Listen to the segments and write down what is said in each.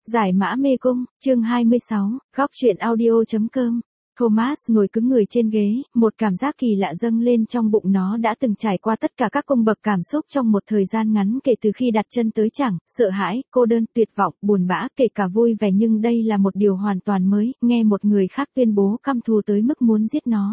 Giải mã mê cung, chương 26, góc truyện audio.com. Thomas ngồi cứng người trên ghế, một cảm giác kỳ lạ dâng lên trong bụng nó đã từng trải qua tất cả các cung bậc cảm xúc trong một thời gian ngắn kể từ khi đặt chân tới chẳng, sợ hãi, cô đơn, tuyệt vọng, buồn bã, kể cả vui vẻ, nhưng đây là một điều hoàn toàn mới, nghe một người khác tuyên bố căm thù tới mức muốn giết nó.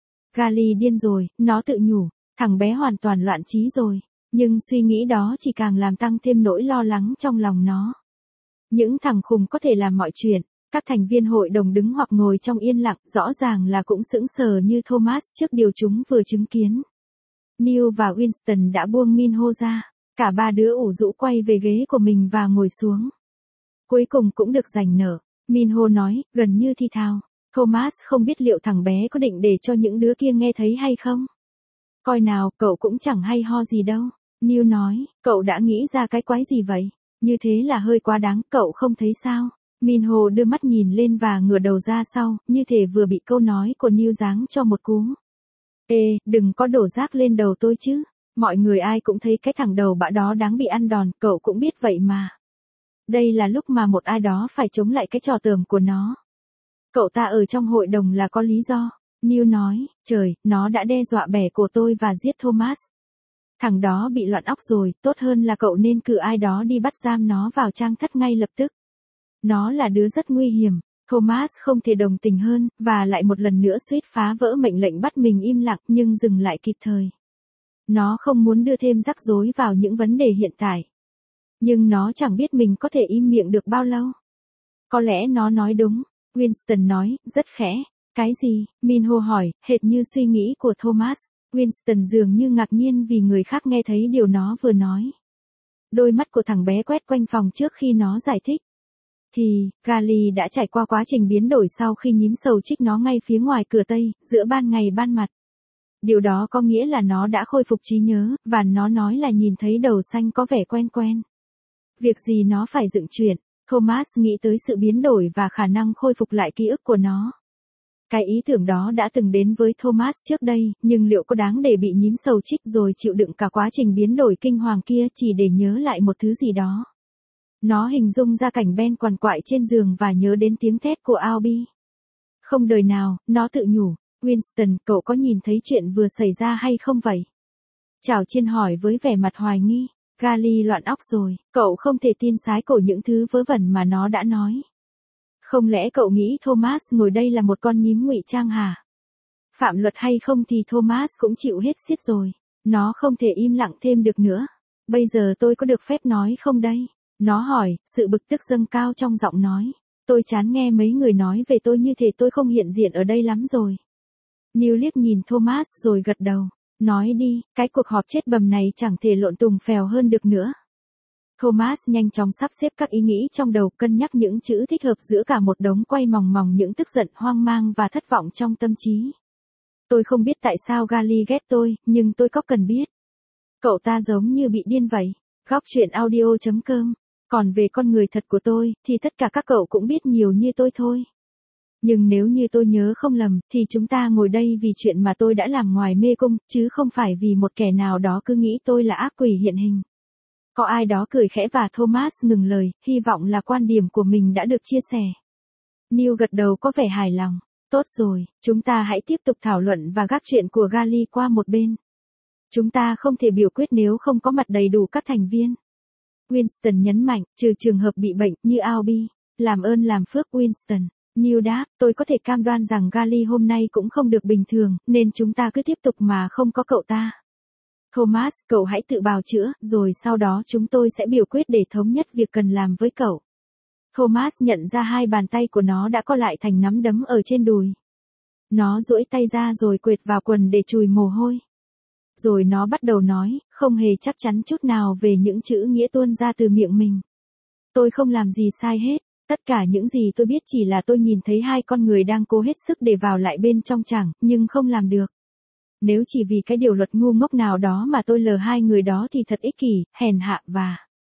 Gali điên rồi, nó tự nhủ, thằng bé hoàn toàn loạn trí rồi, nhưng suy nghĩ đó chỉ càng làm tăng thêm nỗi lo lắng trong lòng nó. Những thằng khùng có thể làm mọi chuyện. Các thành viên hội đồng đứng hoặc ngồi trong yên lặng, rõ ràng là cũng sững sờ như Thomas trước điều chúng vừa chứng kiến. Neil và Winston đã buông Minho ra, cả ba đứa ủ rũ quay về ghế của mình và ngồi xuống. Cuối cùng cũng được giành nở, Minho nói, gần như thi thào. Thomas không biết liệu thằng bé có định để cho những đứa kia nghe thấy hay không. Coi nào, cậu cũng chẳng hay ho gì đâu. Neil nói, cậu đã nghĩ ra cái quái gì vậy? Như thế là hơi quá đáng, cậu không thấy sao? Minho đưa mắt nhìn lên và ngửa đầu ra sau, như thể vừa bị câu nói của Neil giáng cho một cú. Ê, đừng có đổ rác lên đầu tôi chứ. Mọi người ai cũng thấy cái thằng đầu bã đó đáng bị ăn đòn, cậu cũng biết vậy mà. Đây là lúc mà một ai đó phải chống lại cái trò tởm của nó. Cậu ta ở trong hội đồng là có lý do. Neil nói, trời, nó đã đe dọa bẻ cổ tôi và giết Thomas. Thằng đó bị loạn óc rồi, tốt hơn là cậu nên cử ai đó đi bắt giam nó vào trang thất ngay lập tức. Nó là đứa rất nguy hiểm. Thomas không thể đồng tình hơn, và lại một lần nữa suýt phá vỡ mệnh lệnh bắt mình im lặng nhưng dừng lại kịp thời. Nó không muốn đưa thêm rắc rối vào những vấn đề hiện tại. Nhưng nó chẳng biết mình có thể im miệng được bao lâu. Có lẽ nó nói đúng, Winston nói, rất khẽ. Cái gì? Minho hỏi, hệt như suy nghĩ của Thomas. Winston dường như ngạc nhiên vì người khác nghe thấy điều nó vừa nói. Đôi mắt của thằng bé quét quanh phòng trước khi nó giải thích. Thì, Gali đã trải qua quá trình biến đổi sau khi nhím sầu trích nó ngay phía ngoài cửa Tây, giữa ban ngày ban mặt. Điều đó có nghĩa là nó đã khôi phục trí nhớ, và nó nói là nhìn thấy đầu xanh có vẻ quen quen. Việc gì nó phải dựng chuyện, Thomas nghĩ tới sự biến đổi và khả năng khôi phục lại ký ức của nó. Cái ý tưởng đó đã từng đến với Thomas trước đây, nhưng liệu có đáng để bị nhím sầu trích rồi chịu đựng cả quá trình biến đổi kinh hoàng kia chỉ để nhớ lại một thứ gì đó? Nó hình dung ra cảnh Ben quằn quại trên giường và nhớ đến tiếng thét của Albie. Không đời nào, nó tự nhủ, Winston, cậu có nhìn thấy chuyện vừa xảy ra hay không vậy? Chào Chiên hỏi với vẻ mặt hoài nghi, Gali loạn óc rồi, cậu không thể tin sái cổ những thứ vớ vẩn mà nó đã nói. Không lẽ cậu nghĩ Thomas ngồi đây là một con nhím ngụy trang hả? Phạm luật hay không thì Thomas cũng chịu hết xiết rồi, nó không thể im lặng thêm được nữa. Bây giờ tôi có được phép nói không đây? Nó hỏi, sự bực tức dâng cao trong giọng nói. Tôi chán nghe mấy người nói về tôi như thể tôi không hiện diện ở đây lắm rồi. Neil liếc nhìn Thomas rồi gật đầu. Nói đi, cái cuộc họp chết bầm này chẳng thể lộn tùng phèo hơn được nữa. Thomas nhanh chóng sắp xếp các ý nghĩ trong đầu, cân nhắc những chữ thích hợp giữa cả một đống quay mòng mòng những tức giận, hoang mang và thất vọng trong tâm trí. Tôi không biết tại sao Gali ghét tôi, nhưng tôi có cần biết. Cậu ta giống như bị điên vậy. Góc truyện audio.com. Còn về con người thật của tôi, thì tất cả các cậu cũng biết nhiều như tôi thôi. Nhưng nếu như tôi nhớ không lầm, thì chúng ta ngồi đây vì chuyện mà tôi đã làm ngoài mê cung, chứ không phải vì một kẻ nào đó cứ nghĩ tôi là ác quỷ hiện hình. Có ai đó cười khẽ và Thomas ngừng lời, hy vọng là quan điểm của mình đã được chia sẻ. Neil gật đầu có vẻ hài lòng. Tốt rồi, chúng ta hãy tiếp tục thảo luận và gác chuyện của Gali qua một bên. Chúng ta không thể biểu quyết nếu không có mặt đầy đủ các thành viên. Winston nhấn mạnh, trừ trường hợp bị bệnh như Albie. Làm ơn làm phước Winston. Neil đáp, tôi có thể cam đoan rằng Gali hôm nay cũng không được bình thường, nên chúng ta cứ tiếp tục mà không có cậu ta. Thomas, cậu hãy tự bào chữa, rồi sau đó chúng tôi sẽ biểu quyết để thống nhất việc cần làm với cậu. Thomas nhận ra hai bàn tay của nó đã co lại thành nắm đấm ở trên đùi. Nó duỗi tay ra rồi quệt vào quần để chùi mồ hôi. Rồi nó bắt đầu nói, không hề chắc chắn chút nào về những chữ nghĩa tuôn ra từ miệng mình. Tôi không làm gì sai hết, tất cả những gì tôi biết chỉ là tôi nhìn thấy hai con người đang cố hết sức để vào lại bên trong chẳng, nhưng không làm được. Nếu chỉ vì cái điều luật ngu ngốc nào đó mà tôi lờ hai người đó thì thật ích kỷ, hèn hạ và...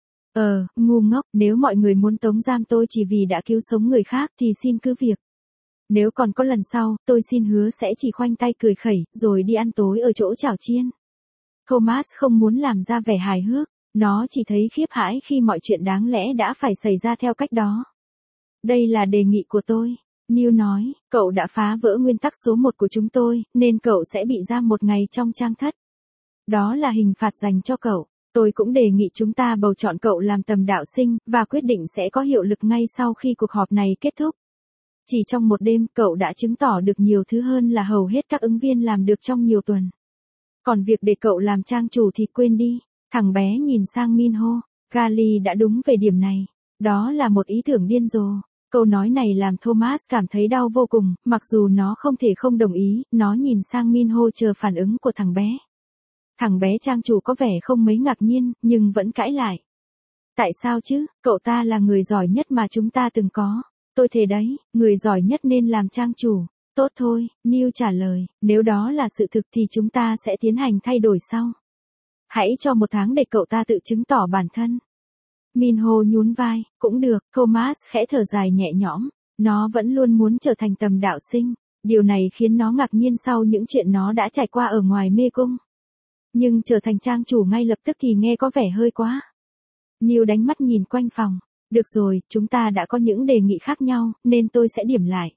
ngu ngốc, nếu mọi người muốn tống giam tôi chỉ vì đã cứu sống người khác thì xin cứ việc. Nếu còn có lần sau, tôi xin hứa sẽ chỉ khoanh tay cười khẩy, rồi đi ăn tối ở chỗ chảo chiên. Thomas không muốn làm ra vẻ hài hước. Nó chỉ thấy khiếp hãi khi mọi chuyện đáng lẽ đã phải xảy ra theo cách đó. Đây là đề nghị của tôi. Neil nói, cậu đã phá vỡ nguyên tắc số 1 của chúng tôi, nên cậu sẽ bị giam một ngày trong trang thất. Đó là hình phạt dành cho cậu. Tôi cũng đề nghị chúng ta bầu chọn cậu làm tầm đạo sinh, và quyết định sẽ có hiệu lực ngay sau khi cuộc họp này kết thúc. Chỉ trong một đêm, cậu đã chứng tỏ được nhiều thứ hơn là hầu hết các ứng viên làm được trong nhiều tuần. Còn việc để cậu làm trang chủ thì quên đi. Thằng bé nhìn sang Minho. Gali đã đúng về điểm này. Đó là một ý tưởng điên rồ. Câu nói này làm Thomas cảm thấy đau vô cùng, mặc dù nó không thể không đồng ý, nó nhìn sang Minho chờ phản ứng của thằng bé. Thằng bé trang chủ có vẻ không mấy ngạc nhiên, nhưng vẫn cãi lại. Tại sao chứ, cậu ta là người giỏi nhất mà chúng ta từng có. Tôi thề đấy, người giỏi nhất nên làm trang chủ. Tốt thôi, Neil trả lời, nếu đó là sự thực thì chúng ta sẽ tiến hành thay đổi sau. Hãy cho 1 tháng để cậu ta tự chứng tỏ bản thân. Minho nhún vai, cũng được, Thomas khẽ thở dài nhẹ nhõm. Nó vẫn luôn muốn trở thành tầm đạo sinh. Điều này khiến nó ngạc nhiên sau những chuyện nó đã trải qua ở ngoài mê cung. Nhưng trở thành trang chủ ngay lập tức thì nghe có vẻ hơi quá. Neil đánh mắt nhìn quanh phòng. Được rồi, chúng ta đã có những đề nghị khác nhau, nên tôi sẽ điểm lại.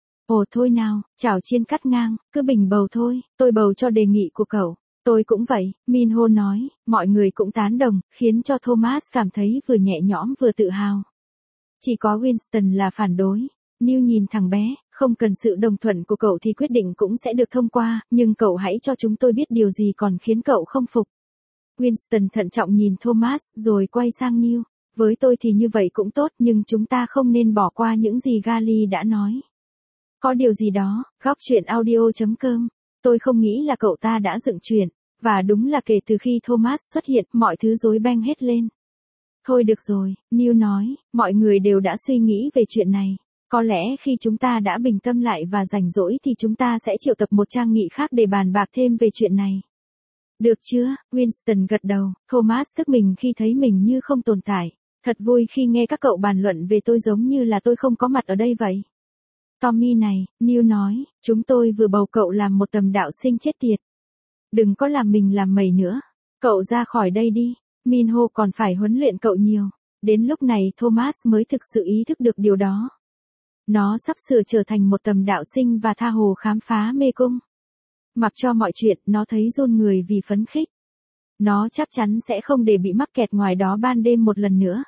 Ồ thôi nào, chảo chiên cắt ngang, cứ bình bầu thôi, tôi bầu cho đề nghị của cậu. Tôi cũng vậy, Minho nói, mọi người cũng tán đồng, khiến cho Thomas cảm thấy vừa nhẹ nhõm vừa tự hào. Chỉ có Winston là phản đối. Neil nhìn thằng bé, không cần sự đồng thuận của cậu thì quyết định cũng sẽ được thông qua, nhưng cậu hãy cho chúng tôi biết điều gì còn khiến cậu không phục. Winston thận trọng nhìn Thomas, rồi quay sang Neil. Với tôi thì như vậy cũng tốt, nhưng chúng ta không nên bỏ qua những gì Gali đã nói. Có điều gì đó, góc chuyện audio.com. Tôi không nghĩ là cậu ta đã dựng chuyện, và đúng là kể từ khi Thomas xuất hiện, mọi thứ rối beng hết lên. Thôi được rồi, Neil nói, mọi người đều đã suy nghĩ về chuyện này. Có lẽ khi chúng ta đã bình tâm lại và rảnh rỗi thì chúng ta sẽ triệu tập một trang nghị khác để bàn bạc thêm về chuyện này. Được chưa? Winston gật đầu. Thomas thức mình khi thấy mình như không tồn tại. Thật vui khi nghe các cậu bàn luận về tôi giống như là tôi không có mặt ở đây vậy. Tommy này, Neil nói, chúng tôi vừa bầu cậu làm một tầm đạo sinh chết tiệt. Đừng có làm mình làm mẩy nữa. Cậu ra khỏi đây đi. Minho còn phải huấn luyện cậu nhiều. Đến lúc này Thomas mới thực sự ý thức được điều đó. Nó sắp sửa trở thành một tầm đạo sinh và tha hồ khám phá mê cung. Mặc cho mọi chuyện, nó thấy run người vì phấn khích. Nó chắc chắn sẽ không để bị mắc kẹt ngoài đó ban đêm một lần nữa.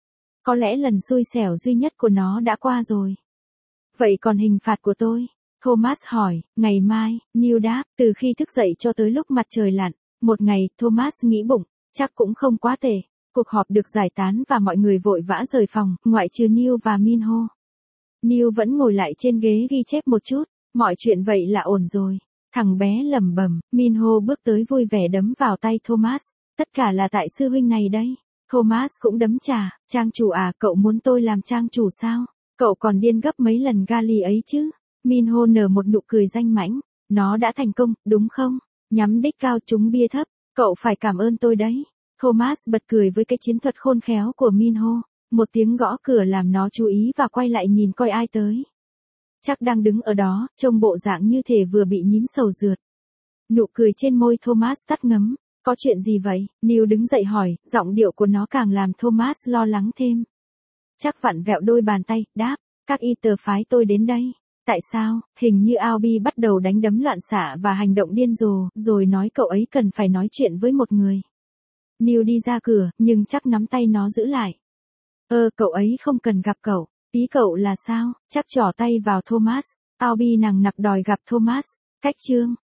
Có lẽ lần xui xẻo duy nhất của nó đã qua rồi. Vậy còn hình phạt của tôi? Thomas hỏi, ngày mai, Neil đáp, từ khi thức dậy cho tới lúc mặt trời lặn. Một ngày, Thomas nghĩ bụng, chắc cũng không quá tệ. Cuộc họp được giải tán và mọi người vội vã rời phòng, ngoại trừ Neil và Minho. Neil vẫn ngồi lại trên ghế ghi chép một chút, mọi chuyện vậy là ổn rồi. Thằng bé lẩm bẩm, Minho bước tới vui vẻ đấm vào tay Thomas, tất cả là tại sư huynh này đây. Thomas cũng đấm trả, trang chủ à, cậu muốn tôi làm trang chủ sao? Cậu còn điên gấp mấy lần Gali ấy chứ? Minho nở một nụ cười danh mãnh, nó đã thành công, đúng không? Nhắm đích cao trúng bia thấp, cậu phải cảm ơn tôi đấy. Thomas bật cười với cái chiến thuật khôn khéo của Minho. Một tiếng gõ cửa làm nó chú ý và quay lại nhìn coi ai tới. Chắc đang đứng ở đó, trông bộ dạng như thể vừa bị nhím sầu rượt. Nụ cười trên môi Thomas tắt ngấm. Có chuyện gì vậy? Neil đứng dậy hỏi, giọng điệu của nó càng làm Thomas lo lắng thêm. Chắc vặn vẹo đôi bàn tay, đáp, các y tờ phái tôi đến đây. Tại sao? Hình như Albie bắt đầu đánh đấm loạn xạ và hành động điên rồ, rồi nói cậu ấy cần phải nói chuyện với một người. Neil đi ra cửa, nhưng chắc nắm tay nó giữ lại. Cậu ấy không cần gặp cậu. Ý cậu là sao? Chắc trỏ tay vào Thomas. Albie nằng nặc đòi gặp Thomas. Cách chương.